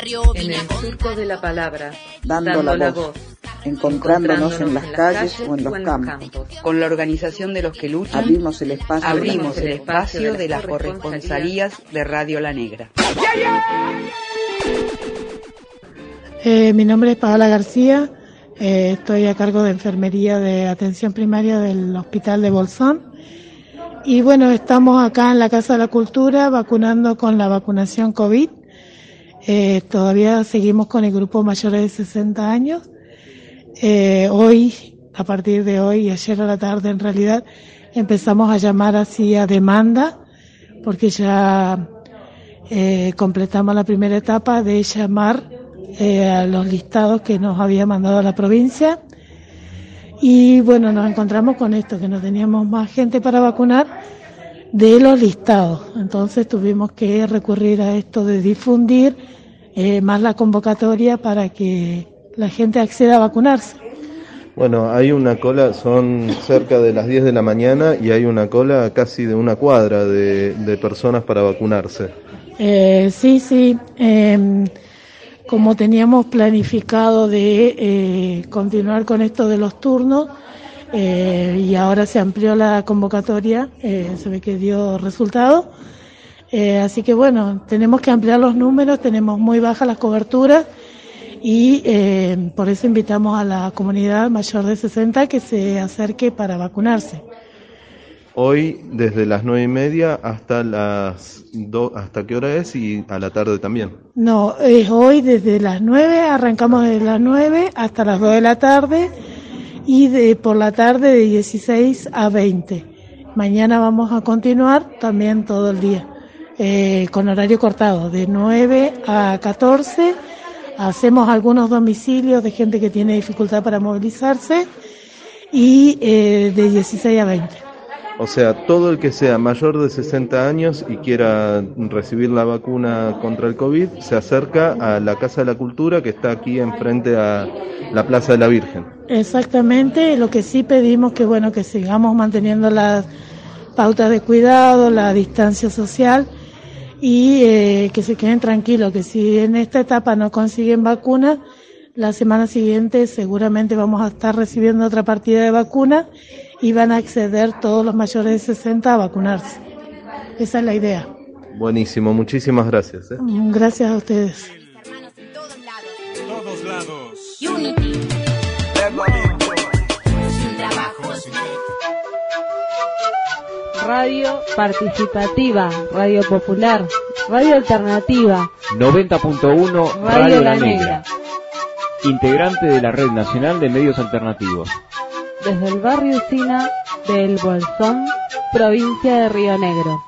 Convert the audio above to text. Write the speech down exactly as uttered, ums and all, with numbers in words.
En el surco de la palabra, dando, dando la, la voz, voz, encontrándonos en las calles o en los campos. Con la organización de los que luchan, abrimos el espacio, abrimos el espacio de las corresponsalías de Radio La Negra. Eh, mi nombre es Paola García, eh, estoy a cargo de enfermería de atención primaria del Hospital de Bolsón. Y bueno, estamos acá en la Casa de la Cultura vacunando con la vacunación COVID. Eh, todavía seguimos con el grupo mayores de sesenta años. Eh, hoy, a partir de hoy y ayer a la tarde en realidad, empezamos a llamar así a demanda, porque ya eh, completamos la primera etapa de llamar eh, a los listados que nos había mandado la provincia. Y bueno, nos encontramos con esto, que no teníamos más gente para vacunar de los listados. Entonces tuvimos que recurrir a esto de difundir eh, más la convocatoria para que la gente acceda a vacunarse. Bueno, hay una cola, son cerca de las diez de la mañana y hay una cola casi de una cuadra de, de personas para vacunarse. Eh, sí, sí. Eh, Como teníamos planificado de eh, continuar con esto de los turnos eh, y ahora se amplió la convocatoria, eh, se ve que dio resultado. Eh, así que bueno, tenemos que ampliar los números, tenemos muy bajas las coberturas y eh, por eso invitamos a la comunidad mayor de sesenta que se acerque para vacunarse. Hoy desde las nueve y media hasta las do, ¿hasta qué hora es? Y a la tarde también. No, es hoy desde las nueve, arrancamos desde las nueve hasta las dos de la tarde y de por la tarde de dieciséis a veinte. Mañana vamos a continuar también todo el día, eh, con horario cortado, de nueve a catorce. Hacemos algunos domicilios de gente que tiene dificultad para movilizarse y eh, de dieciséis a veinte. O sea, todo el que sea mayor de sesenta años y quiera recibir la vacuna contra el COVID se acerca a la Casa de la Cultura que está aquí enfrente a la Plaza de la Virgen. Exactamente, lo que sí pedimos que bueno que sigamos manteniendo las pautas de cuidado, la distancia social y eh, que se queden tranquilos, que si en esta etapa no consiguen vacuna, la semana siguiente seguramente vamos a estar recibiendo otra partida de vacuna y van a acceder todos los mayores de sesenta a vacunarse. Esa es la idea. Buenísimo, muchísimas gracias. ¿eh? Gracias a ustedes. Todos lados. Unity. Sin trabajos. Radio participativa, radio popular, radio alternativa. noventa punto uno Radio, Radio La La Negra. Negra. Integrante de la Red Nacional de Medios Alternativos. Desde el barrio Sina del Bolsón, provincia de Río Negro.